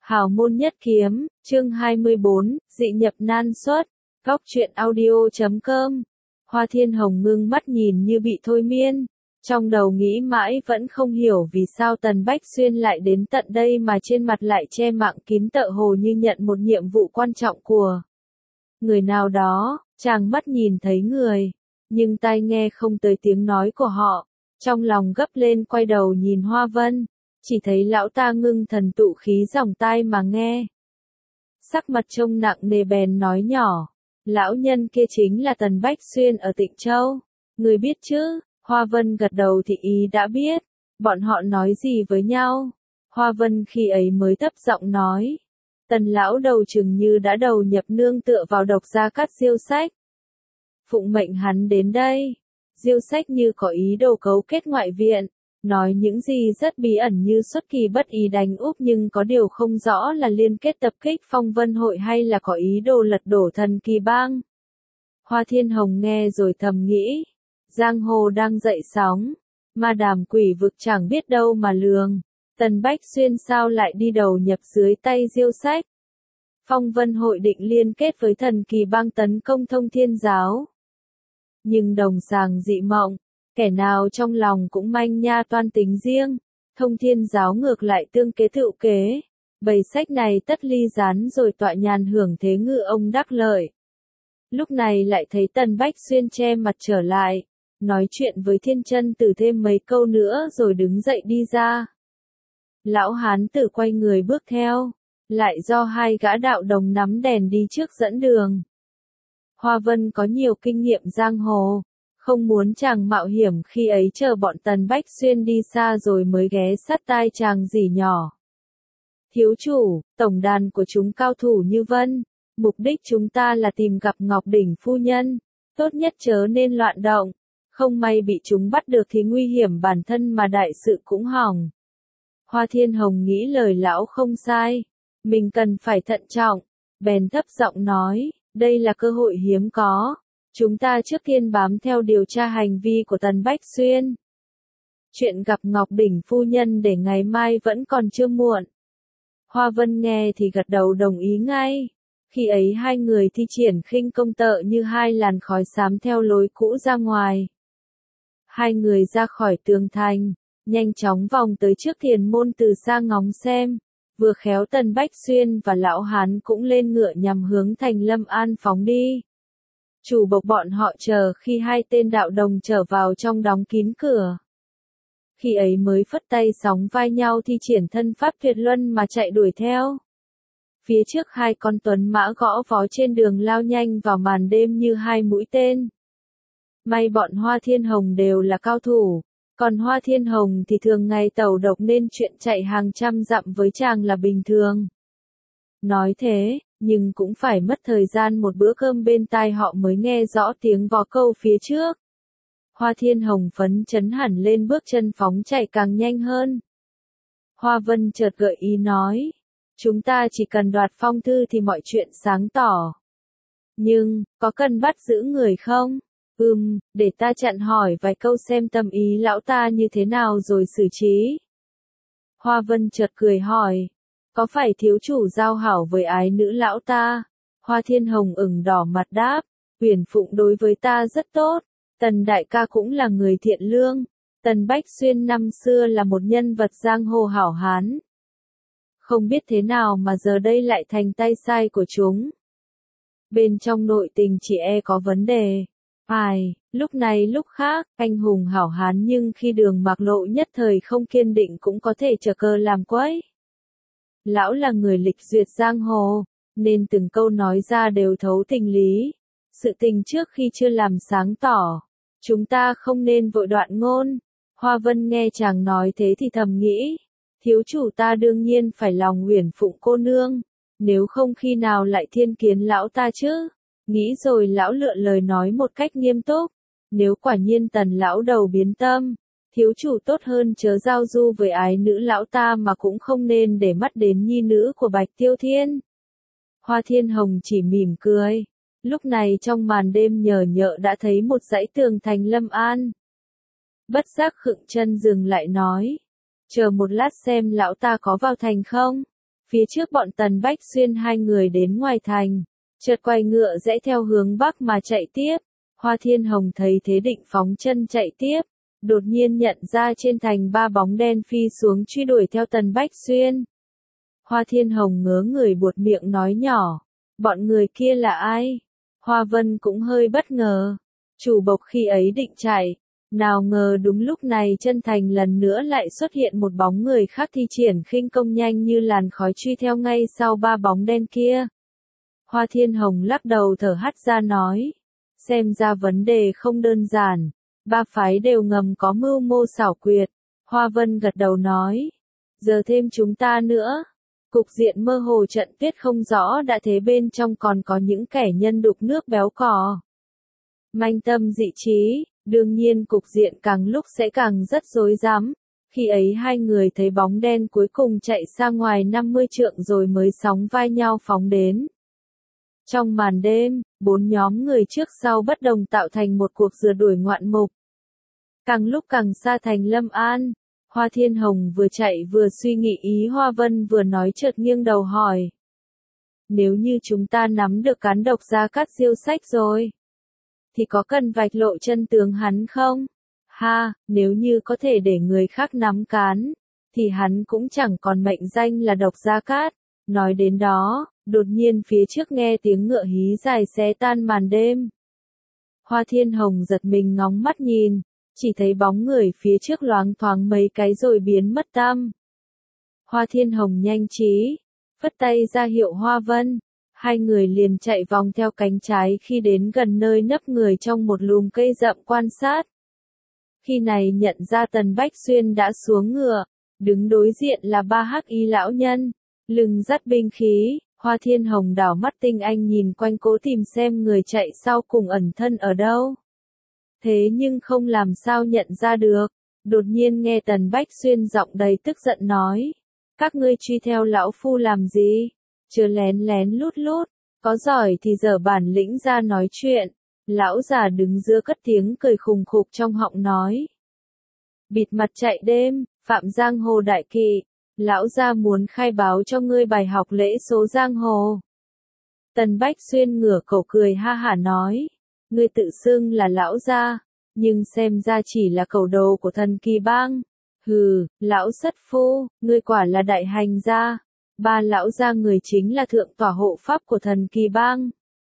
Hào môn nhất kiếm, chương 24, dị nhập nan xuất, góc truyện audio.com. Hoa Thiên Hồng ngưng mắt nhìn như bị thôi miên, trong đầu nghĩ mãi vẫn không hiểu vì sao Tần Bách Xuyên lại đến tận đây mà trên mặt lại che mạng kín tựa hồ như nhận một nhiệm vụ quan trọng của người nào đó. Chàng mắt nhìn thấy người, nhưng tai nghe không tới tiếng nói của họ, trong lòng gấp lên quay đầu nhìn Hoa Vân, chỉ thấy lão ta ngưng thần tụ khí dòng tai mà nghe. Sắc mặt trông nặng nề bèn nói nhỏ, lão nhân kia chính là Tần Bách Xuyên ở Tịnh Châu, người biết chứ? Hoa Vân gật đầu thì ý đã biết, bọn họ nói gì với nhau? Hoa Vân khi ấy mới thấp giọng nói, Tần lão đầu chừng như đã đầu nhập nương tựa vào độc gia Cát Diêu Sách. Phụng mệnh hắn đến đây, Diêu Sách như có ý đồ cấu kết ngoại viện, nói những gì rất bí ẩn như xuất kỳ bất ý đánh úp nhưng có điều không rõ là liên kết tập kích Phong Vân hội hay là có ý đồ lật đổ Thần Kỳ Bang. Hoa Thiên Hồng nghe rồi thầm nghĩ, giang hồ đang dậy sóng, ma đàm quỷ vực chẳng biết đâu mà lường, Tần Bách Xuyên sao lại đi đầu nhập dưới tay Diêu Sách. Phong Vân hội định liên kết với Thần Kỳ Bang tấn công Thông Thiên Giáo. Nhưng đồng sàng dị mộng, kẻ nào trong lòng cũng manh nha toan tính riêng, Thông Thiên Giáo ngược lại tương kế tựu kế, bầy sách này tất ly gián rồi tọa nhàn hưởng thế ngư ông đắc lợi. Lúc này lại thấy Tần Bách Xuyên che mặt trở lại, nói chuyện với Thiên Chân Tử thêm mấy câu nữa rồi đứng dậy đi ra. Lão hán tử quay người bước theo, lại do hai gã đạo đồng nắm đèn đi trước dẫn đường. Hoa Vân có nhiều kinh nghiệm giang hồ, không muốn chàng mạo hiểm khi ấy chờ bọn Tần Bách Xuyên đi xa rồi mới ghé sát tai chàng rỉ nhỏ. Thiếu chủ, tổng đàn của chúng cao thủ như Vân, mục đích chúng ta là tìm gặp Ngọc Đỉnh phu nhân, tốt nhất chớ nên loạn động, không may bị chúng bắt được thì nguy hiểm bản thân mà đại sự cũng hỏng. Hoa Thiên Hồng nghĩ lời lão không sai, mình cần phải thận trọng, bèn thấp giọng nói, đây là cơ hội hiếm có. Chúng ta trước tiên bám theo điều tra hành vi của Tần Bách Xuyên. Chuyện gặp Ngọc Đỉnh phu nhân để ngày mai vẫn còn chưa muộn. Hoa Vân nghe thì gật đầu đồng ý ngay. Khi ấy hai người thi triển khinh công tợ như hai làn khói xám theo lối cũ ra ngoài. Hai người ra khỏi tường thành, nhanh chóng vòng tới trước Thiền môn từ xa ngóng xem. Vừa khéo Tần Bách Xuyên và lão hán cũng lên ngựa nhằm hướng thành Lâm An phóng đi. Chủ bộc bọn họ chờ khi hai tên đạo đồng trở vào trong đóng kín cửa. Khi ấy mới phất tay sóng vai nhau thi triển thân pháp tuyệt luân mà chạy đuổi theo. Phía trước hai con tuấn mã gõ vó trên đường lao nhanh vào màn đêm như hai mũi tên. May bọn Hoa Thiên Hồng đều là cao thủ, còn Hoa Thiên Hồng thì thường ngày tẩu độc nên chuyện chạy hàng trăm dặm với chàng là bình thường. Nói thế, nhưng cũng phải mất thời gian một bữa cơm bên tai họ mới nghe rõ tiếng vó câu phía trước. Hoa Thiên Hồng phấn chấn hẳn lên bước chân phóng chạy càng nhanh hơn. Hoa Vân chợt gợi ý nói, chúng ta chỉ cần đoạt phong thư thì mọi chuyện sáng tỏ. Nhưng, có cần bắt giữ người không? Để ta chặn hỏi vài câu xem tâm ý lão ta như thế nào rồi xử trí. Hoa Vân chợt cười hỏi, có phải thiếu chủ giao hảo với ái nữ lão ta? Hoa Thiên Hồng ửng đỏ mặt đáp, Huyền Phụng đối với ta rất tốt, Tần đại ca cũng là người thiện lương, Tần Bách Xuyên năm xưa là một nhân vật giang hồ hảo hán. Không biết thế nào mà giờ đây lại thành tay sai của chúng. Bên trong nội tình chỉ e có vấn đề. Lúc này lúc khác, anh hùng hảo hán nhưng khi đường mạc lộ nhất thời không kiên định cũng có thể trở cờ làm quấy. Lão là người lịch duyệt giang hồ, nên từng câu nói ra đều thấu tình lý. Sự tình trước khi chưa làm sáng tỏ, chúng ta không nên vội đoạn ngôn. Hoa Vân nghe chàng nói thế thì thầm nghĩ, thiếu chủ ta đương nhiên phải lòng Huyền Phụng cô nương, nếu không khi nào lại thiên kiến lão ta chứ. Nghĩ rồi lão lựa lời nói một cách nghiêm túc, nếu quả nhiên Tần lão đầu biến tâm, thiếu chủ tốt hơn chớ giao du với ái nữ lão ta mà cũng không nên để mắt đến nhi nữ của Bạch Tiêu Thiên. Hoa Thiên Hồng chỉ mỉm cười, lúc này trong màn đêm nhờ nhợ đã thấy một dãy tường thành Lâm An. Bất giác khựng chân dừng lại nói, chờ một lát xem lão ta có vào thành không. Phía trước bọn Tần Bách Xuyên hai người đến ngoài thành, chợt quay ngựa rẽ theo hướng bắc mà chạy tiếp. Hoa Thiên Hồng thấy thế định phóng chân chạy tiếp, đột nhiên nhận ra trên thành ba bóng đen phi xuống truy đuổi theo Tần Bách Xuyên. Hoa Thiên Hồng ngớ người buột miệng nói nhỏ, bọn người kia là ai? Hoa Vân cũng hơi bất ngờ, chủ bộc khi ấy định chạy, nào ngờ đúng lúc này chân thành lần nữa lại xuất hiện một bóng người khác thi triển khinh công nhanh như làn khói truy theo ngay sau ba bóng đen kia. Hoa Thiên Hồng lắc đầu thở hắt ra nói, xem ra vấn đề không đơn giản, ba phái đều ngầm có mưu mô xảo quyệt. Hoa Vân gật đầu nói, giờ thêm chúng ta nữa. Cục diện mơ hồ trận tiết không rõ đã thế bên trong còn có những kẻ nhân đục nước béo cò. Manh tâm dị trí, đương nhiên cục diện càng lúc sẽ càng rất rối rắm. Khi ấy hai người thấy bóng đen cuối cùng chạy xa ngoài 50 trượng rồi mới sóng vai nhau phóng đến. Trong màn đêm, bốn nhóm người trước sau bất đồng tạo thành một cuộc rượt đuổi ngoạn mục. Càng lúc càng xa thành Lâm An. Hoa Thiên Hồng vừa chạy vừa suy nghĩ ý Hoa Vân vừa nói chợt nghiêng đầu hỏi. Nếu như chúng ta nắm được cán độc Gia Cát Diêu sách rồi, thì có cần vạch lộ chân tướng hắn không? Ha, nếu như có thể để người khác nắm cán, thì hắn cũng chẳng còn mệnh danh là độc Gia Cát. Nói đến đó, đột nhiên phía trước nghe tiếng ngựa hí dài xé tan màn đêm. Hoa Thiên Hồng giật mình ngóng mắt nhìn. Chỉ thấy bóng người phía trước loáng thoáng mấy cái rồi biến mất tăm. Hoa Thiên Hồng nhanh trí, phất tay ra hiệu Hoa Vân, hai người liền chạy vòng theo cánh trái khi đến gần nơi nấp người trong một lùm cây rậm quan sát. Khi này nhận ra Tần Bách Xuyên đã xuống ngựa, đứng đối diện là ba hắc y lão nhân, lưng dắt binh khí. Hoa Thiên Hồng đảo mắt tinh anh nhìn quanh cố tìm xem người chạy sau cùng ẩn thân ở đâu. Thế nhưng không làm sao nhận ra được, đột nhiên nghe Tần Bách Xuyên giọng đầy tức giận nói, các ngươi truy theo lão phu làm gì, chưa lén lén lút lút, có giỏi thì giở bản lĩnh ra nói chuyện. Lão già đứng giữa cất tiếng cười khùng khục trong họng nói, bịt mặt chạy đêm, phạm giang hồ đại kỵ, lão gia muốn khai báo cho ngươi bài học lễ số giang hồ. Tần Bách Xuyên ngửa cổ cười ha hả nói, ngươi tự xưng là lão gia, nhưng xem ra chỉ là cẩu đầu của Thần Kỳ Bang. Hừ, lão sất phu, ngươi quả là đại hành gia. Ba lão gia người chính là thượng tòa hộ pháp của Thần Kỳ Bang.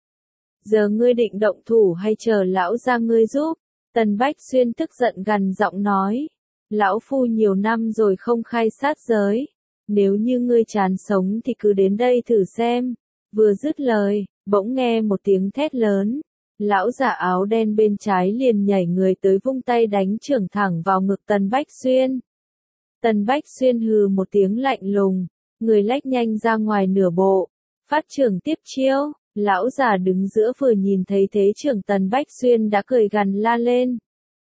Giờ ngươi định động thủ hay chờ lão gia ngươi giúp? Tần Bách Xuyên tức giận gằn giọng nói, lão phu nhiều năm rồi không khai sát giới, nếu như ngươi chán sống thì cứ đến đây thử xem. Vừa dứt lời, bỗng nghe một tiếng thét lớn. Lão giả áo đen bên trái liền nhảy người tới vung tay đánh chưởng thẳng vào ngực Tần Bách Xuyên. Tần Bách Xuyên hừ một tiếng lạnh lùng, người lách nhanh ra ngoài nửa bộ, phát chưởng tiếp chiêu. Lão giả đứng giữa vừa nhìn thấy thế chưởng Tần Bách Xuyên đã cười gằn la lên.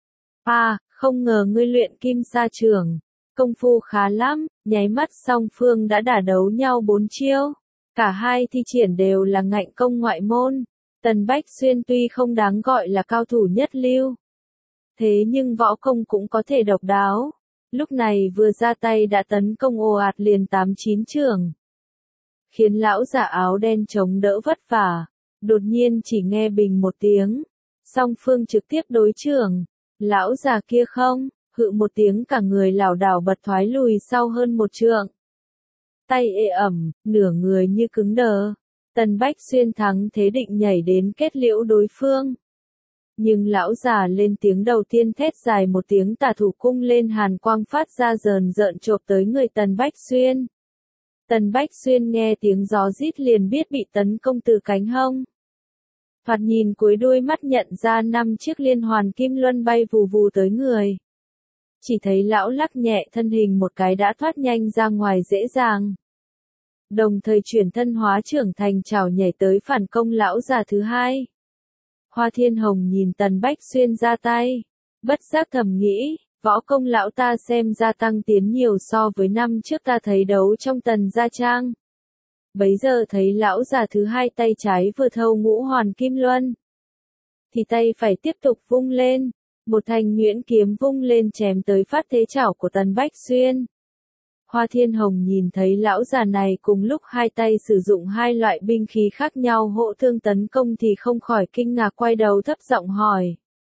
Không ngờ ngươi luyện kim sa chưởng, công phu khá lắm, nháy mắt song phương đã đả đấu nhau 4 chiêu. Cả hai thi triển đều là ngạnh công ngoại môn. Tần Bách Xuyên tuy không đáng gọi là cao thủ nhất lưu, thế nhưng võ công cũng có thể độc đáo. Lúc này vừa ra tay đã tấn công ồ ạt liền 8-9 chưởng, khiến lão giả áo đen chống đỡ vất vả. Đột nhiên chỉ nghe bình một tiếng, song phương trực tiếp đối chưởng. Lão già kia không, hự một tiếng cả người lảo đảo bật thoái lùi sau hơn 1 trượng. Tay ê ẩm, nửa người như cứng đờ. Tần Bách Xuyên thắng thế định nhảy đến kết liễu đối phương. Nhưng lão già lên tiếng đầu tiên thét dài một tiếng tà thủ cung lên hàn quang phát ra rờn rợn chộp tới người Tần Bách Xuyên. Tần Bách Xuyên nghe tiếng gió rít liền biết bị tấn công từ cánh hông. Thoạt nhìn cuối đuôi mắt nhận ra 5 chiếc liên hoàn kim luân bay vù vù tới người. Chỉ thấy lão lắc nhẹ thân hình một cái đã thoát nhanh ra ngoài dễ dàng. Đồng thời chuyển thân hóa trưởng thành chảo nhảy tới phản công lão già thứ hai. Hoa Thiên Hồng nhìn Tần Bách Xuyên ra tay, bất giác thầm nghĩ, võ công lão ta xem ra tăng tiến nhiều so với năm trước ta thấy đấu trong Tần gia trang. Bấy giờ thấy lão già thứ hai tay trái vừa thâu ngũ hoàn kim luân, thì tay phải tiếp tục vung lên, một thanh nhuyễn kiếm vung lên chém tới phát thế chảo của Tần Bách Xuyên. Hoa Thiên Hồng nhìn thấy lão già này cùng lúc hai tay sử dụng hai loại binh khí khác nhau hộ thương tấn công thì không khỏi kinh ngạc quay đầu thấp giọng hỏi.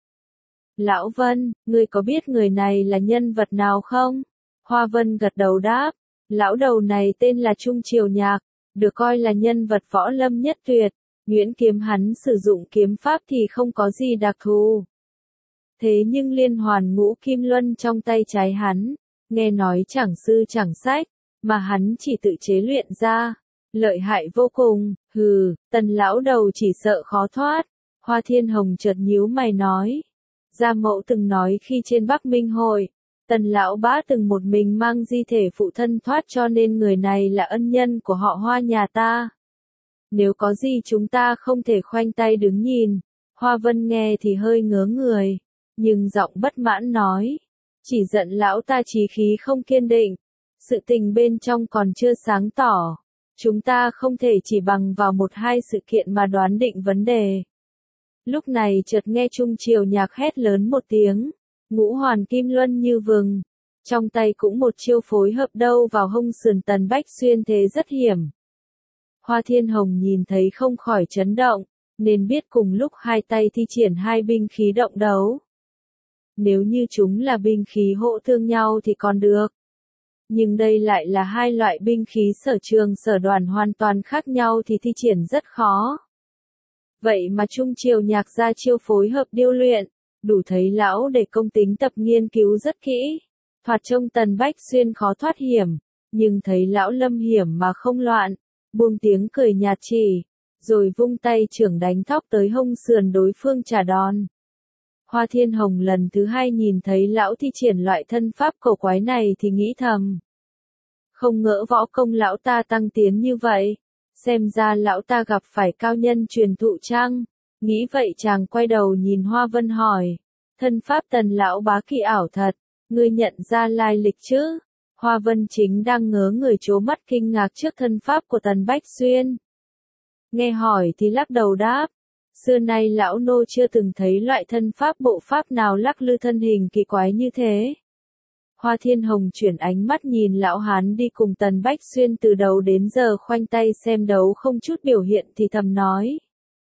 Lão Vân, ngươi có biết người này là nhân vật nào không? Hoa Vân gật đầu đáp. Lão đầu này tên là Trung Triều Nhạc, được coi là nhân vật võ lâm nhất tuyệt. Nguyễn kiếm hắn sử dụng kiếm pháp thì không có gì đặc thù. Thế nhưng liên hoàn ngũ kim luân trong tay trái hắn, nghe nói chẳng sư chẳng sách, mà hắn chỉ tự chế luyện ra, lợi hại vô cùng, hừ, Tần lão đầu chỉ sợ khó thoát. Hoa Thiên Hồng chợt nhíu mày nói. Gia mẫu từng nói khi trên Bắc Minh Hội, Tần lão bá từng một mình mang di thể phụ thân thoát cho nên người này là ân nhân của họ Hoa nhà ta. Nếu có gì chúng ta không thể khoanh tay đứng nhìn. Hoa Vân nghe thì hơi ngớ người, nhưng giọng bất mãn nói. Chỉ giận lão ta chí khí không kiên định, sự tình bên trong còn chưa sáng tỏ. Chúng ta không thể chỉ bằng vào một hai sự kiện mà đoán định vấn đề. Lúc này chợt nghe Trung Triều Nhạc hét lớn một tiếng, ngũ hoàn kim luân như vừng, trong tay cũng một chiêu phối hợp đâu vào hông sườn Tần Bách Xuyên thế rất hiểm. Hoa Thiên Hồng nhìn thấy không khỏi chấn động, nên biết cùng lúc hai tay thi triển hai binh khí động đấu. Nếu như chúng là binh khí hộ thương nhau thì còn được. Nhưng đây lại là hai loại binh khí sở trường sở đoàn hoàn toàn khác nhau thì thi triển rất khó. Vậy mà Trung Triều Nhạc ra chiêu phối hợp điêu luyện, đủ thấy lão để công tính tập nghiên cứu rất kỹ. Thoạt trông Tần Bách Xuyên khó thoát hiểm, nhưng thấy lão lâm hiểm mà không loạn, buông tiếng cười nhạt chỉ, rồi vung tay chưởng đánh thóc tới hông sườn đối phương trả đòn. Hoa Thiên Hồng lần thứ hai nhìn thấy lão thi triển loại thân pháp cổ quái này thì nghĩ thầm. Không ngỡ võ công lão ta tăng tiến như vậy, xem ra lão ta gặp phải cao nhân truyền thụ chăng? Nghĩ vậy chàng quay đầu nhìn Hoa Vân hỏi, thân pháp Tần lão bá kỳ ảo thật, ngươi nhận ra lai lịch chứ? Hoa Vân chính đang ngớ người trố mắt kinh ngạc trước thân pháp của Tần Bách Xuyên. Nghe hỏi thì lắc đầu đáp, xưa nay lão nô chưa từng thấy loại thân pháp bộ pháp nào lắc lư thân hình kỳ quái như thế. Hoa Thiên Hồng chuyển ánh mắt nhìn lão hán đi cùng Tần Bách Xuyên từ đầu đến giờ khoanh tay xem đấu không chút biểu hiện thì thầm nói.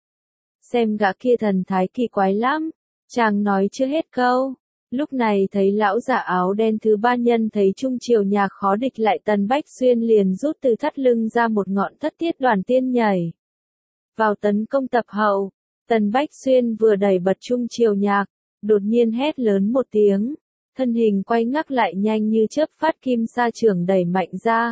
Xem gã kia thần thái kỳ quái lắm, chàng nói chưa hết câu. Lúc này thấy lão giả áo đen thứ ba nhân thấy Trung Triều Nhạc khó địch lại Tần Bách Xuyên liền rút từ thắt lưng ra một ngọn thất tiết đoàn tiên nhảy vào tấn công tập hậu. Tần Bách Xuyên vừa đẩy bật Trung Triều Nhạc, đột nhiên hét lớn một tiếng, thân hình quay ngắc lại nhanh như chớp phát kim sa chưởng đẩy mạnh ra.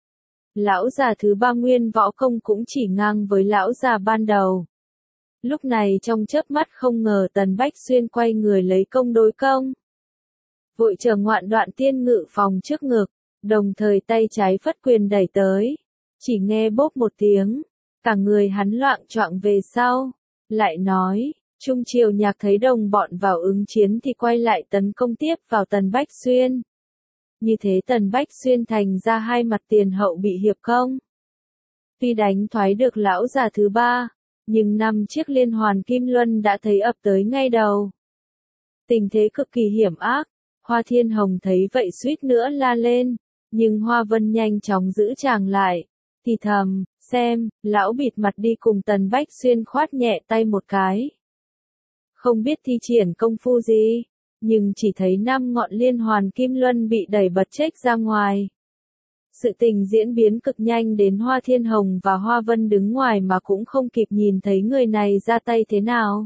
Lão già thứ ba nguyên võ công cũng chỉ ngang với lão già ban đầu. Lúc này trong chớp mắt không ngờ Tần Bách Xuyên quay người lấy công đối công. Vội chờ ngoạn đoạn tiên ngự phòng trước ngực, đồng thời tay trái phất quyền đẩy tới. Chỉ nghe bốp một tiếng, cả người hắn loạng choạng về sau. Lại nói, Trung Triều Nhạc thấy đồng bọn vào ứng chiến thì quay lại tấn công tiếp vào Tần Bách Xuyên. Như thế Tần Bách Xuyên thành ra hai mặt tiền hậu bị hiệp công. Tuy đánh thoái được lão già thứ ba, nhưng 5 chiếc liên hoàn kim luân đã thấy ập tới ngay đầu. Tình thế cực kỳ hiểm ác, Hoa Thiên Hồng thấy vậy suýt nữa la lên, nhưng Hoa Vân nhanh chóng giữ chàng lại, thì thầm, xem, lão bịt mặt đi cùng Tần Bách Xuyên khoát nhẹ tay một cái. Không biết thi triển công phu gì, nhưng chỉ thấy 5 ngọn liên hoàn kim luân bị đẩy bật chếch ra ngoài. Sự tình diễn biến cực nhanh đến Hoa Thiên Hồng và Hoa Vân đứng ngoài mà cũng không kịp nhìn thấy người này ra tay thế nào.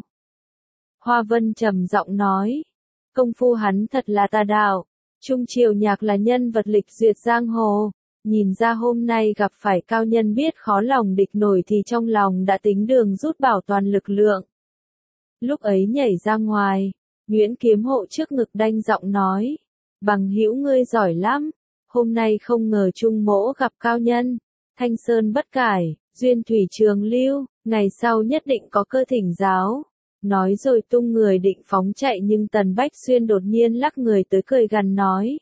Hoa Vân trầm giọng nói, công phu hắn thật là tà đạo, Trung Triều Nhạc là nhân vật lịch duyệt giang hồ, nhìn ra hôm nay gặp phải cao nhân biết khó lòng địch nổi thì trong lòng đã tính đường rút bảo toàn lực lượng. Lúc ấy nhảy ra ngoài, Nguyễn Kiếm Hộ trước ngực đanh giọng nói, bằng hữu ngươi giỏi lắm. Hôm nay không ngờ Trung mỗ gặp cao nhân, Thanh Sơn bất cải, duyên thủy trường lưu, ngày sau nhất định có cơ thỉnh giáo. Nói rồi tung người định phóng chạy nhưng Tần Bách Xuyên đột nhiên lắc người tới cười gằn nói.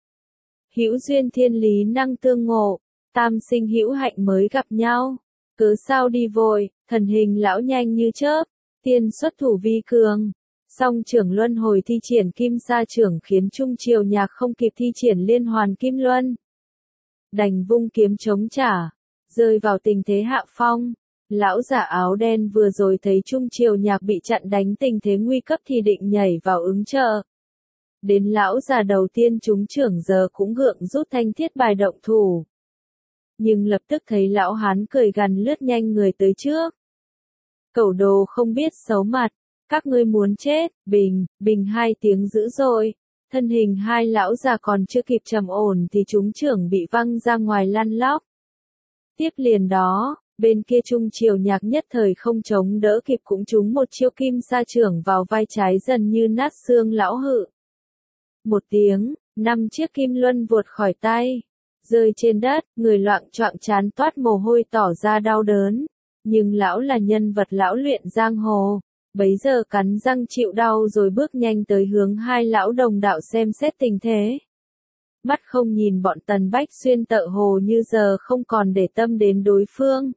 Hữu duyên thiên lý năng tương ngộ, tam sinh hữu hạnh mới gặp nhau. Cớ sao đi vội, thần hình lão nhanh như chớp, tiên xuất thủ vi cường. Song trưởng luân hồi thi triển kim sa trưởng khiến Trung Triều Nhạc không kịp thi triển liên hoàn kim luân. đành vung kiếm chống trả, rơi vào tình thế hạ phong. Lão giả áo đen vừa rồi thấy Trung Triều Nhạc bị chặn đánh tình thế nguy cấp thì định nhảy vào ứng trợ. Đến lão già đầu tiên trúng trưởng giờ cũng gượng rút thanh thiết bài động thủ. Nhưng lập tức thấy lão hán cười gằn lướt nhanh người tới trước. Cẩu đồ không biết xấu mặt, các ngươi muốn chết, bình, bình hai tiếng dữ dội. Thân hình hai lão già còn chưa kịp trầm ổn thì chúng trưởng bị văng ra ngoài lăn lóc. Tiếp liền đó, bên kia Trung Triều Nhạc nhất thời không chống đỡ kịp cũng trúng một chiêu kim sa trưởng vào vai trái dần như nát xương lão hự. Một tiếng, 5 chiếc kim luân vụt khỏi tay, rơi trên đất, người loạng choạng trán toát mồ hôi tỏ ra đau đớn. Nhưng lão là nhân vật lão luyện giang hồ, bấy giờ cắn răng chịu đau rồi bước nhanh tới hướng hai lão đồng đạo xem xét tình thế. Mắt không nhìn bọn Tần Bách Xuyên tợ hồ như giờ không còn để tâm đến đối phương.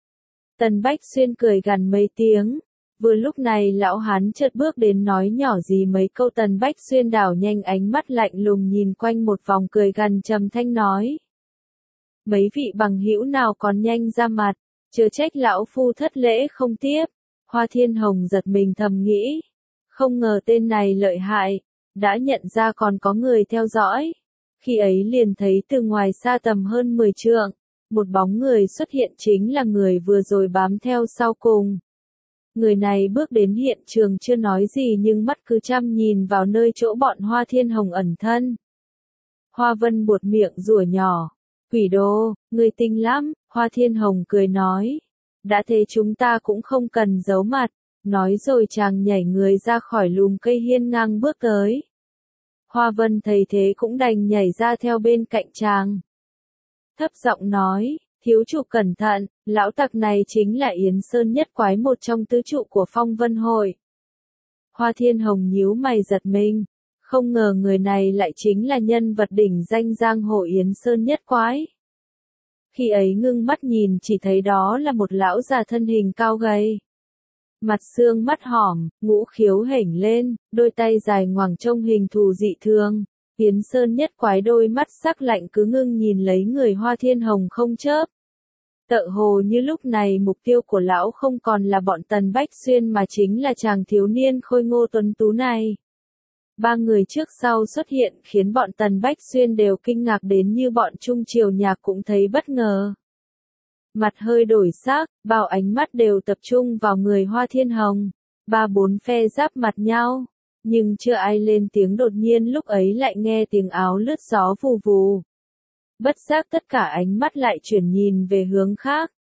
Tần Bách Xuyên cười gằn mấy tiếng. Vừa lúc này lão hán chợt bước đến nói nhỏ gì mấy câu. Tần Bách Xuyên đảo nhanh ánh mắt lạnh lùng nhìn quanh một vòng cười gằn trầm thanh nói. Mấy vị bằng hữu nào còn nhanh ra mặt, chớ trách lão phu thất lễ không tiếp. Hoa Thiên Hồng giật mình thầm nghĩ. Không ngờ tên này lợi hại, đã nhận ra còn có người theo dõi. Khi ấy liền thấy từ ngoài xa tầm hơn 10 trượng, một bóng người xuất hiện chính là người vừa rồi bám theo sau cùng. Người này bước đến hiện trường chưa nói gì nhưng mắt cứ chăm nhìn vào nơi chỗ bọn Hoa Thiên Hồng ẩn thân. Hoa Vân buột miệng rủa nhỏ. Quỷ đô, người tinh lắm, Hoa Thiên Hồng cười nói. Đã thế chúng ta cũng không cần giấu mặt. Nói rồi chàng nhảy người ra khỏi lùm cây hiên ngang bước tới. Hoa Vân thấy thế cũng đành nhảy ra theo bên cạnh chàng. Thấp giọng nói, thiếu chủ cẩn thận, lão tặc này chính là Yến Sơn Nhất Quái, một trong tứ trụ của Phong Vân Hội. Hoa Thiên Hồng nhíu mày giật mình, không ngờ người này lại chính là nhân vật đỉnh danh giang hồ Yến Sơn Nhất Quái. Khi ấy ngưng mắt nhìn chỉ thấy đó là một lão già thân hình cao gầy. Mặt xương mắt hỏm, ngũ khiếu hểnh lên, đôi tay dài ngoằng trông hình thù dị thường. Yến Sơn Nhất Quái đôi mắt sắc lạnh cứ ngưng nhìn lấy người Hoa Thiên Hồng không chớp. Tợ hồ như lúc này mục tiêu của lão không còn là bọn Tần Bách Xuyên mà chính là chàng thiếu niên khôi ngô tuấn tú này. Ba người trước sau xuất hiện khiến bọn Tần Bách Xuyên đều kinh ngạc đến như bọn Trung Triều Nhạc cũng thấy bất ngờ. Mặt hơi đổi sắc, bao ánh mắt đều tập trung vào người Hoa Thiên Hồng. Ba bốn phe giáp mặt nhau, nhưng chưa ai lên tiếng. Đột nhiên lúc ấy lại nghe tiếng áo lướt gió vù vù. Bất giác tất cả ánh mắt lại chuyển nhìn về hướng khác.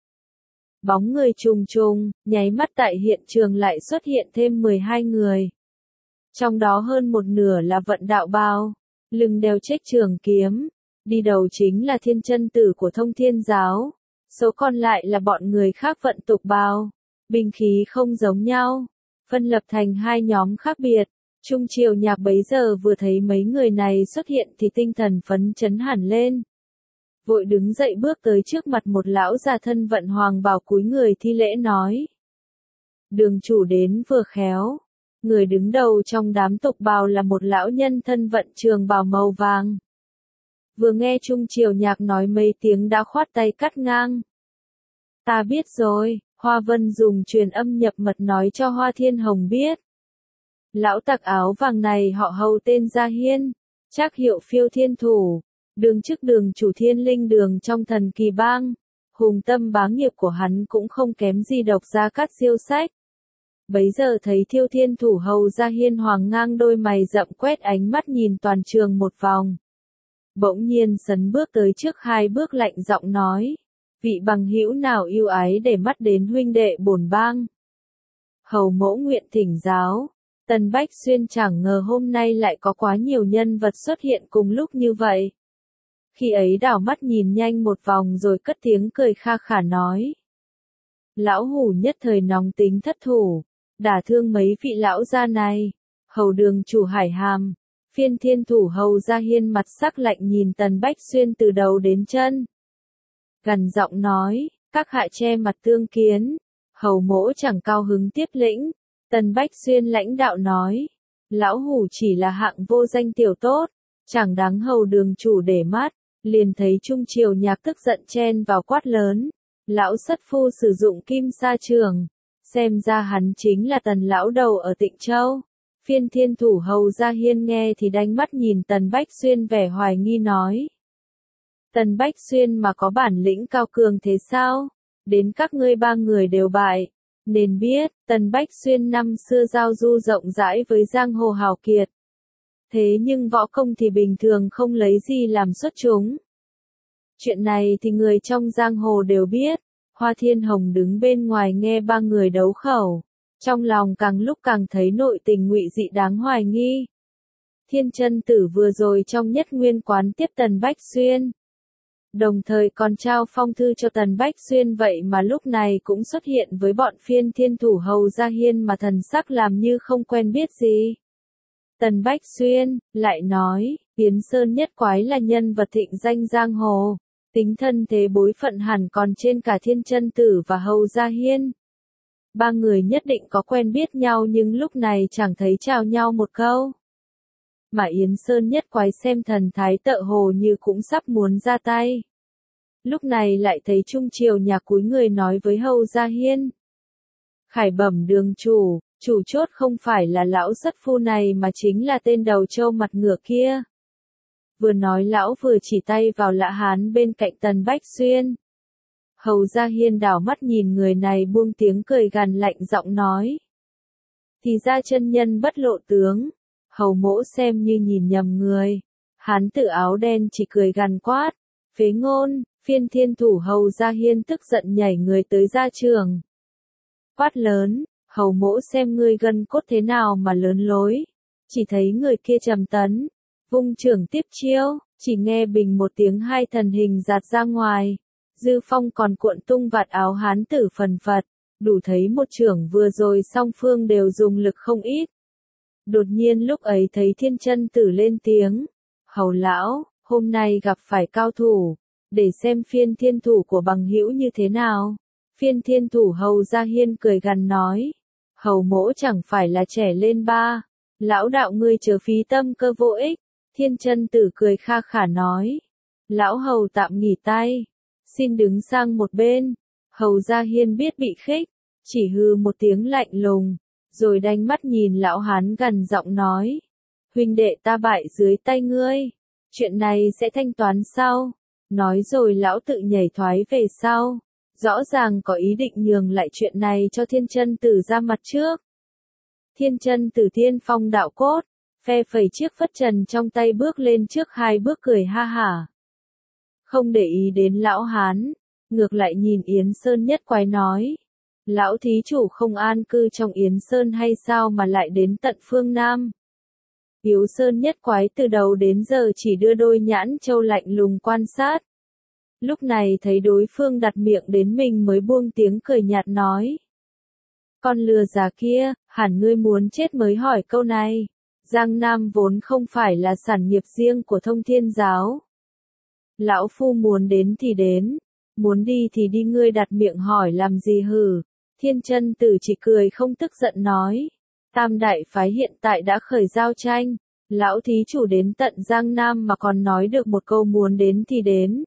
Bóng người trùng trùng, nháy mắt tại hiện trường lại xuất hiện thêm 12 người. Trong đó hơn một nửa là vận đạo bào, lưng đeo chiếc trường kiếm, đi đầu chính là thiên chân tử của Thông Thiên Giáo. Số còn lại là bọn người khác vận tục bào, binh khí không giống nhau, phân lập thành hai nhóm khác biệt. Trung Triều Nhạc bấy giờ vừa thấy mấy người này xuất hiện thì tinh thần phấn chấn hẳn lên. Vội đứng dậy bước tới trước mặt một lão già thân vận hoàng bào cúi người thi lễ nói. Đường chủ đến vừa khéo. Người đứng đầu trong đám tục bào là một lão nhân thân vận trường bào màu vàng. Vừa nghe Trung Triều Nhạc nói mấy tiếng đã khoát tay cắt ngang. Ta biết rồi, Hoa Vân dùng truyền âm nhập mật nói cho Hoa Thiên Hồng biết. Lão tặc áo vàng này họ Hầu tên Gia Hiên, trác hiệu Phiêu Thiên Thủ, đương chức đường chủ Thiên Linh Đường trong Thần Kỳ Bang. Hùng tâm bá nghiệp của hắn cũng không kém gì Độc Gia Cát Siêu Sách. Bấy giờ thấy Thiêu Thiên Thủ Hầu Gia Hiên hoàng ngang đôi mày rậm quét ánh mắt nhìn toàn trường một vòng. Bỗng nhiên sấn bước tới trước hai bước lạnh giọng nói. Vị bằng hữu nào yêu ái để mắt đến huynh đệ bổn bang. Hầu mẫu nguyện thỉnh giáo. Tần Bách Xuyên chẳng ngờ hôm nay lại có quá nhiều nhân vật xuất hiện cùng lúc như vậy. Khi ấy đảo mắt nhìn nhanh một vòng rồi cất tiếng cười kha khả nói. Lão hủ nhất thời nóng tính thất thủ, đả thương mấy vị lão gia này. Hầu đường chủ Hải Hàm, Phiên Thiên Thủ Hầu Gia Hiên mặt sắc lạnh nhìn Tần Bách Xuyên từ đầu đến chân. Gần giọng nói, các hạ che mặt tương kiến. Hầu mỗ chẳng cao hứng tiếp lĩnh. Tần Bách Xuyên lãnh đạo nói. Lão hủ chỉ là hạng vô danh tiểu tốt, chẳng đáng hầu đường chủ để mắt. liền thấy Trung Triều Nhạc tức giận chen vào quát lớn. Lão sất phu sử dụng kim sa trường. Xem ra hắn chính là Tần lão đầu ở Tịnh Châu. Phiên Thiên Thủ Hầu Gia Hiên nghe thì đánh mắt nhìn Tần Bách Xuyên vẻ hoài nghi nói. Tần Bách Xuyên mà có bản lĩnh cao cường thế sao? Đến các ngươi ba người đều bại. Nên biết, Tần Bách Xuyên năm xưa giao du rộng rãi với giang hồ hào kiệt. Thế nhưng võ công thì bình thường không lấy gì làm xuất chúng. Chuyện này thì người trong giang hồ đều biết. Hoa Thiên Hồng đứng bên ngoài nghe ba người đấu khẩu. Trong lòng càng lúc càng thấy nội tình ngụy dị đáng hoài nghi. Thiên Chân Tử vừa rồi trong Nhất Nguyên quán tiếp Tần Bách Xuyên. Đồng thời còn trao phong thư cho Tần Bách Xuyên, vậy mà lúc này cũng xuất hiện với bọn Phiên Thiên Thủ Hầu Gia Hiên mà thần sắc làm như không quen biết gì. Tần Bách Xuyên lại nói, Yến Sơn Nhất Quái là nhân vật thịnh danh giang hồ, tính thân thế bối phận hẳn còn trên cả Thiên Chân Tử và Hầu Gia Hiên. Ba người nhất định có quen biết nhau nhưng lúc này chẳng thấy chào nhau một câu. Mà Yến Sơn Nhất Quái xem thần thái tợ hồ như cũng sắp muốn ra tay. Lúc này lại thấy Trung Triều Nhạc cúi người nói với Hầu Gia Hiên. Khải bẩm đường chủ chốt không phải là lão sất phu này mà chính là tên đầu trâu mặt ngựa kia. Vừa nói lão vừa chỉ tay vào Lã Hán bên cạnh Tần Bách Xuyên. Hầu Gia Hiên đảo mắt nhìn người này buông tiếng cười gằn lạnh giọng nói. Thì ra chân nhân bất lộ tướng. Hầu mỗ xem như nhìn nhầm người. Hán tử áo đen chỉ cười gằn quát. Phế ngôn, Phiên Thiên Thủ Hầu Gia Hiên tức giận nhảy người tới gia trường. Quát lớn, hầu mỗ xem ngươi gân cốt thế nào mà lớn lối. Chỉ thấy người kia trầm tấn. Vung trưởng tiếp chiêu, chỉ nghe bình một tiếng hai thần hình giạt ra ngoài. Dư phong còn cuộn tung vạt áo hán tử phần phật. Đủ thấy một trưởng vừa rồi song phương đều dùng lực không ít. Đột nhiên lúc ấy thấy Thiên Chân Tử lên tiếng. Hầu lão, hôm nay gặp phải cao thủ. Để xem phiên thiên thủ của bằng hữu như thế nào. Phiên Thiên Thủ Hầu Gia Hiên cười gằn nói. Hầu mỗ chẳng phải là trẻ lên ba. Lão đạo ngươi chớ phí tâm cơ vô ích. Thiên Chân Tử cười kha khả nói. Lão hầu tạm nghỉ tay. Xin đứng sang một bên. Hầu Gia Hiên biết bị khích. Chỉ hừ một tiếng lạnh lùng. Rồi đánh mắt nhìn lão hán gần giọng nói. Huynh đệ ta bại dưới tay ngươi. Chuyện này sẽ thanh toán sau. Nói rồi lão tự nhảy thoái về sau. Rõ ràng có ý định nhường lại chuyện này cho Thiên Chân Tử ra mặt trước. Thiên Chân Tử thiên phong đạo cốt. Phe phẩy chiếc phất trần trong tay bước lên trước hai bước cười ha hả. Không để ý đến lão hán. Ngược lại nhìn Yến Sơn Nhất Quái nói. Lão thí chủ không an cư trong Yến Sơn hay sao mà lại đến tận phương Nam? Yến Sơn Nhất Quái từ đầu đến giờ chỉ đưa đôi nhãn châu lạnh lùng quan sát. Lúc này thấy đối phương đặt miệng đến mình mới buông tiếng cười nhạt nói. Con lừa già kia, hẳn ngươi muốn chết mới hỏi câu này. Giang Nam vốn không phải là sản nghiệp riêng của Thông Thiên Giáo. Lão phu muốn đến thì đến, muốn đi thì đi, ngươi đặt miệng hỏi làm gì hử. Thiên Chân Tử chỉ cười không tức giận nói. Tam đại phái hiện tại đã khởi giao tranh. Lão thí chủ đến tận Giang Nam mà còn nói được một câu muốn đến thì đến.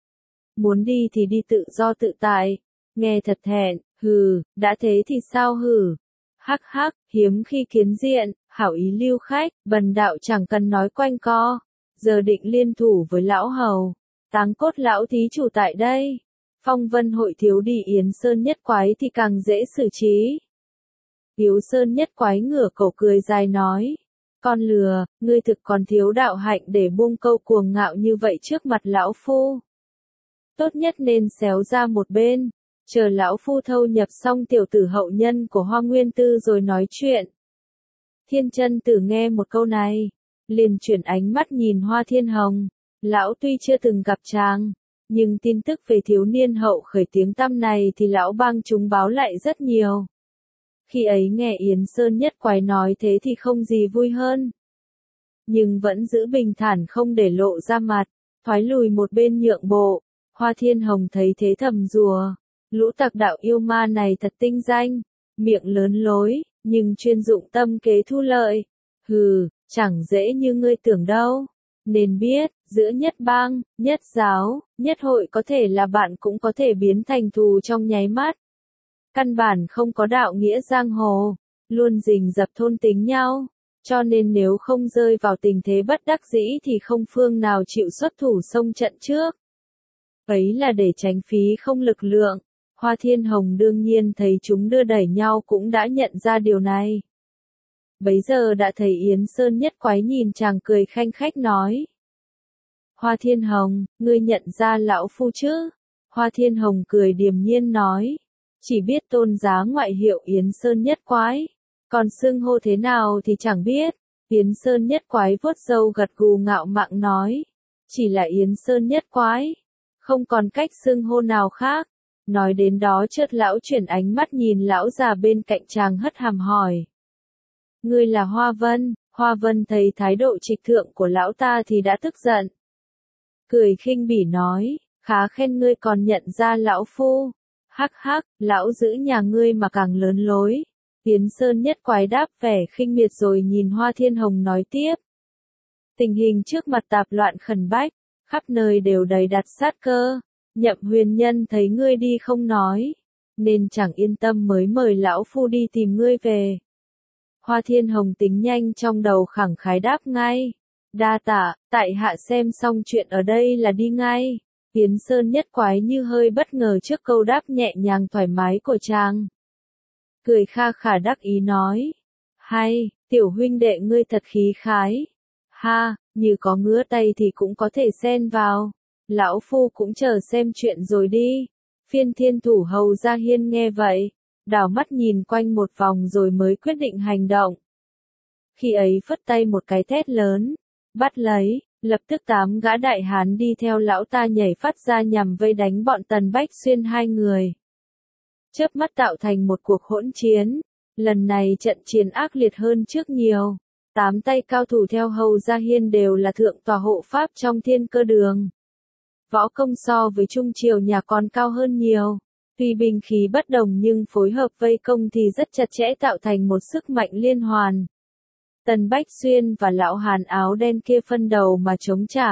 Muốn đi thì đi tự do tự tại. Nghe thật thẹn, hừ, đã thế thì sao hử. Hắc hắc, hiếm khi kiến diện, hảo ý lưu khách, bần đạo chẳng cần nói quanh co. Giờ định liên thủ với lão hầu. Táng cốt lão thí chủ tại đây. Phong Vân hội thiếu đi Yến Sơn Nhất Quái thì càng dễ xử trí. Yến Sơn Nhất Quái ngửa cổ cười dài nói. Con lừa, ngươi thực còn thiếu đạo hạnh để buông câu cuồng ngạo như vậy trước mặt lão phu. Tốt nhất nên xéo ra một bên. Chờ lão phu thâu nhập xong tiểu tử hậu nhân của Hoa Nguyên Tư rồi nói chuyện. Thiên Chân Tử nghe một câu này. Liền chuyển ánh mắt nhìn Hoa Thiên Hồng. Lão tuy chưa từng gặp chàng. Nhưng tin tức về thiếu niên hậu khởi tiếng tăm này thì lão bang chúng báo lại rất nhiều. Khi ấy nghe Yến Sơn Nhất Quái nói thế thì không gì vui hơn. Nhưng vẫn giữ bình thản không để lộ ra mặt, thoái lùi một bên nhượng bộ. Hoa Thiên Hồng thấy thế thầm rùa. Lũ tặc đạo yêu ma này thật tinh danh, miệng lớn lối, nhưng chuyên dụng tâm kế thu lợi. Hừ, chẳng dễ như ngươi tưởng đâu. Nên biết, giữa nhất bang, nhất giáo, nhất hội có thể là bạn cũng có thể biến thành thù trong nháy mắt. Căn bản không có đạo nghĩa giang hồ, luôn rình rập thôn tính nhau. Cho nên nếu không rơi vào tình thế bất đắc dĩ thì không phương nào chịu xuất thủ xông trận trước. Ấy là để tránh phí không lực lượng. Hoa Thiên Hồng đương nhiên thấy chúng đưa đẩy nhau cũng đã nhận ra điều này. Bấy giờ đã thấy Yến Sơn Nhất Quái nhìn chàng cười khanh khách nói. Hoa Thiên Hồng, ngươi nhận ra lão phu chứ? Hoa Thiên Hồng cười điềm nhiên nói. Chỉ biết tôn giá ngoại hiệu Yến Sơn Nhất Quái. Còn xưng hô thế nào thì chẳng biết. Yến Sơn Nhất Quái vuốt râu gật gù ngạo mạn nói. Chỉ là Yến Sơn Nhất Quái. Không còn cách xưng hô nào khác. Nói đến đó chợt lão chuyển ánh mắt nhìn lão già bên cạnh chàng hất hàm hỏi. Ngươi là Hoa Vân. Hoa Vân thấy thái độ trịch thượng của lão ta thì đã tức giận. Cười khinh bỉ nói, khá khen ngươi còn nhận ra lão phu. Hắc hắc, lão giữ nhà ngươi mà càng lớn lối. Yến Sơn Nhất Quái đáp vẻ khinh miệt rồi nhìn Hoa Thiên Hồng nói tiếp. Tình hình trước mặt tạp loạn khẩn bách, khắp nơi đều đầy đặt sát cơ. Nhậm huyền nhân thấy ngươi đi không nói, nên chẳng yên tâm mới mời lão phu đi tìm ngươi về. Hoa Thiên Hồng tính nhanh trong đầu khẳng khái đáp ngay. Đa tạ, tại hạ xem xong chuyện ở đây là đi ngay. Yến Sơn Nhất Quái như hơi bất ngờ trước câu đáp nhẹ nhàng thoải mái của chàng. Cười kha khả đắc ý nói. Hay, tiểu huynh đệ ngươi thật khí khái. Ha, như có ngứa tay thì cũng có thể xen vào. Lão phu cũng chờ xem chuyện rồi đi. Phiên Thiên Thủ hầu Gia Hiên nghe vậy, đảo mắt nhìn quanh một vòng rồi mới quyết định hành động. Khi ấy phất tay một cái thét lớn, bắt lấy, lập tức 8 gã đại hán đi theo lão ta nhảy phát ra nhằm vây đánh bọn Tần Bách Xuyên hai người. Chớp mắt tạo thành một cuộc hỗn chiến, lần này trận chiến ác liệt hơn trước nhiều. 8 tay cao thủ theo hầu Gia Hiên đều là thượng tòa hộ pháp trong Thiên Cơ Đường. Võ công so với Trung Triều nhà còn cao hơn nhiều. Tuy binh khí bất đồng nhưng phối hợp vây công thì rất chặt chẽ tạo thành một sức mạnh liên hoàn. Tần Bách Xuyên và lão Hàn áo đen kia phân đầu mà chống trả.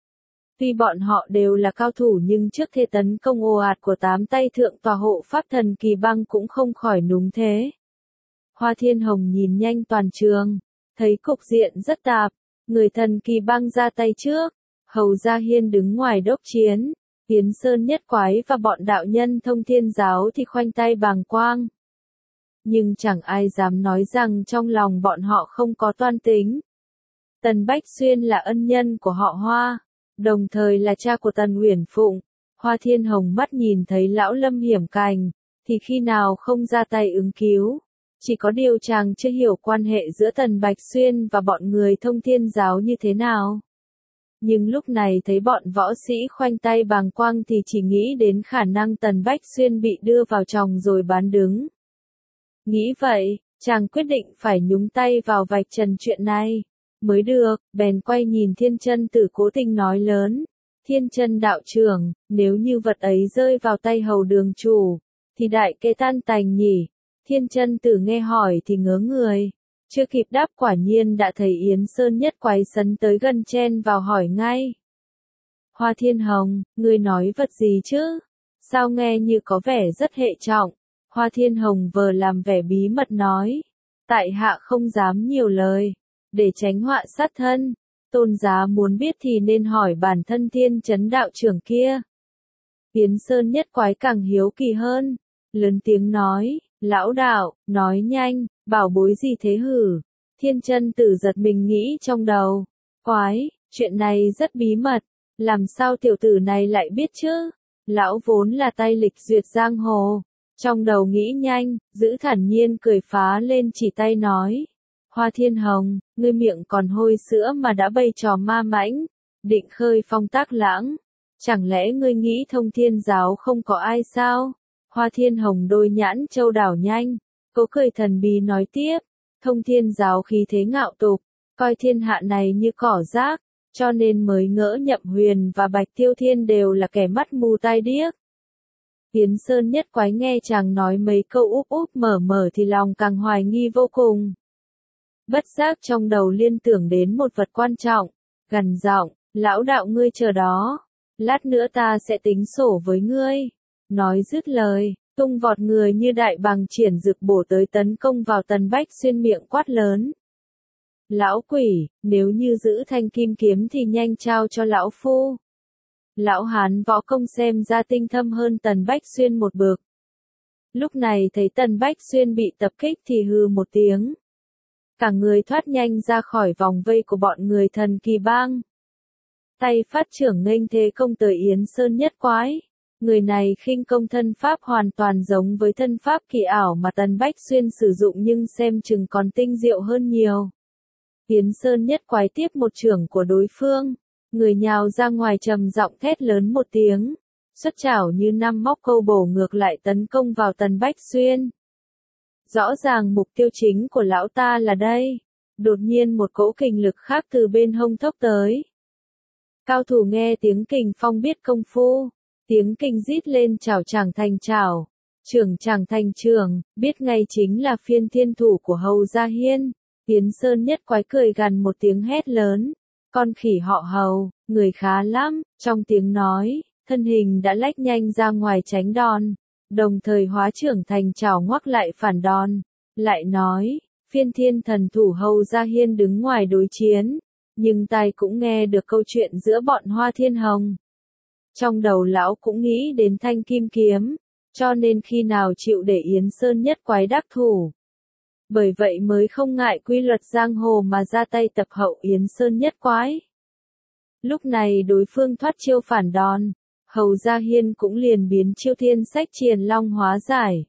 Tuy bọn họ đều là cao thủ nhưng trước thế tấn công ồ ạt của 8 tay thượng tòa hộ pháp Thần Kỳ Băng cũng không khỏi núng thế. Hoa Thiên Hồng nhìn nhanh toàn trường, thấy cục diện rất tạp, người Thần Kỳ Băng ra tay trước, hầu Gia Hiên đứng ngoài đốc chiến, Yến Sơn Nhất Quái và bọn đạo nhân Thông Thiên giáo thì khoanh tay bàng quang. Nhưng chẳng ai dám nói rằng trong lòng bọn họ không có toan tính. Tần Bách Xuyên là ân nhân của họ Hoa, đồng thời là cha của Tần Uyển Phụng. Hoa Thiên Hồng mắt nhìn thấy lão lâm hiểm cảnh, thì khi nào không ra tay ứng cứu. Chỉ có điều chàng chưa hiểu quan hệ giữa Tần Bách Xuyên và bọn người Thông Thiên giáo như thế nào. Nhưng lúc này thấy bọn võ sĩ khoanh tay bàng quang thì chỉ nghĩ đến khả năng Tần Bách Xuyên bị đưa vào chòng rồi bán đứng. Nghĩ vậy, chàng quyết định phải nhúng tay vào vạch trần chuyện này. Mới được, bèn quay nhìn Thiên Chân Tử cố tình nói lớn. Thiên Chân đạo trưởng, nếu như vật ấy rơi vào tay hầu đường chủ, thì đại kê tan tành nhỉ. Thiên Chân Tử nghe hỏi thì ngớ người. Chưa kịp đáp quả nhiên đã thấy Yến Sơn Nhất Quái sấn tới gần chen vào hỏi ngay. Hoa Thiên Hồng, ngươi nói vật gì chứ? Sao nghe như có vẻ rất hệ trọng? Hoa Thiên Hồng vờ làm vẻ bí mật nói. Tại hạ không dám nhiều lời. Để tránh họa sát thân. Tôn giá muốn biết thì nên hỏi bản thân Thiên Chấn đạo trưởng kia. Yến Sơn Nhất Quái càng hiếu kỳ hơn. Lớn tiếng nói, lão đạo, nói nhanh, bảo bối gì thế hử? Thiên Chân Tử giật mình nghĩ trong đầu. Quái, chuyện này rất bí mật. Làm sao tiểu tử này lại biết chứ? Lão vốn là tay lịch duyệt giang hồ. Trong đầu nghĩ nhanh, giữ thản nhiên cười phá lên chỉ tay nói. Hoa Thiên Hồng, ngươi miệng còn hôi sữa mà đã bày trò ma mãnh, định khơi phong tác lãng. Chẳng lẽ ngươi nghĩ Thông Thiên giáo không có ai sao? Hoa Thiên Hồng đôi nhãn châu đảo nhanh, cố cười thần bí nói tiếp. Thông Thiên giáo khí thế ngạo tục, coi thiên hạ này như cỏ rác, cho nên mới ngỡ Nhậm Huyền và Bạch Tiêu Thiên đều là kẻ mắt mù tai điếc. Yến Sơn Nhất Quái nghe chàng nói mấy câu úp úp mở mở thì lòng càng hoài nghi vô cùng. Bất giác trong đầu liên tưởng đến một vật quan trọng, gằn giọng, lão đạo ngươi chờ đó, lát nữa ta sẽ tính sổ với ngươi. Nói dứt lời, tung vọt người như đại bàng triển rực bổ tới tấn công vào Tần Bách Xuyên, miệng quát lớn. Lão quỷ, nếu như giữ thanh kim kiếm thì nhanh trao cho lão phu. Lão hán võ công xem ra tinh thâm hơn Tần Bách Xuyên một bậc. Lúc này thấy Tần Bách Xuyên bị tập kích thì hừ một tiếng. Cả người thoát nhanh ra khỏi vòng vây của bọn người Thần Kỳ Bang. Tay phát trưởng nghênh thế công tới Yến Sơn Nhất Quái. Người này khinh công thân pháp hoàn toàn giống với thân pháp kỳ ảo mà Tần Bách Xuyên sử dụng, nhưng xem chừng còn tinh diệu hơn nhiều. Yến Sơn Nhất Quái tiếp một chưởng của đối phương. Người nhào ra ngoài trầm giọng thét lớn một tiếng. Xuất chảo như năm móc câu bổ ngược lại tấn công vào Tần Bách Xuyên. Rõ ràng mục tiêu chính của lão ta là đây. Đột nhiên một cỗ kình lực khác từ bên hông thốc tới. Cao thủ nghe tiếng kình phong biết công phu. Tiếng kình rít lên chảo chẳng thành chảo. Chưởng chẳng thành chưởng, biết ngay chính là phiên thiên thủ của Hầu Gia Hiên. Yến Sơn Nhất Quái cười gằn một tiếng hét lớn. Con khỉ họ Hầu, người khá lắm, trong tiếng nói, thân hình đã lách nhanh ra ngoài tránh đòn, đồng thời hóa trưởng thành chảo ngoắc lại phản đòn. Lại nói, phiên thiên thần thủ Hầu Gia Hiên đứng ngoài đối chiến, nhưng tai cũng nghe được câu chuyện giữa bọn Hoa Thiên Hồng. Trong đầu lão cũng nghĩ đến thanh kim kiếm, cho nên khi nào chịu để Yến Sơn Nhất Quái đắc thủ. Bởi vậy mới không ngại quy luật giang hồ mà ra tay tập hậu Yến Sơn Nhất Quái. Lúc này đối phương thoát chiêu phản đòn, Hầu Gia Hiên cũng liền biến chiêu thiên sách triền long hóa giải.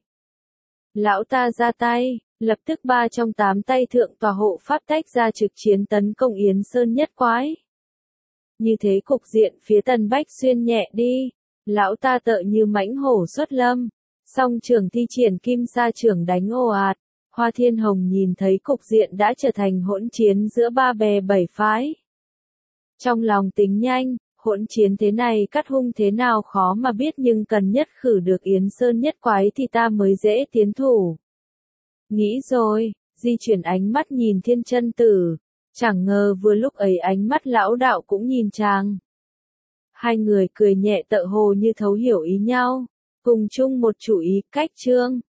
Lão ta ra tay, lập tức 3 trong 8 tay thượng tòa hộ pháp tách ra trực chiến tấn công Yến Sơn Nhất Quái. Như thế cục diện phía Tần Bách Xuyên nhẹ đi, lão ta tợ như mãnh hổ xuất lâm, song trường thi triển kim sa trưởng đánh ồ ạt. Hoa Thiên Hồng nhìn thấy cục diện đã trở thành hỗn chiến giữa 3 bè 7 phái. Trong lòng tính nhanh, hỗn chiến thế này cắt hung thế nào khó mà biết, nhưng cần nhất khử được Yến Sơn Nhất Quái thì ta mới dễ tiến thủ. Nghĩ rồi, di chuyển ánh mắt nhìn Thiên Chân Tử, chẳng ngờ vừa lúc ấy ánh mắt lão đạo cũng nhìn chàng. Hai người cười nhẹ tựa hồ như thấu hiểu ý nhau, cùng chung một chủ ý, cách chương.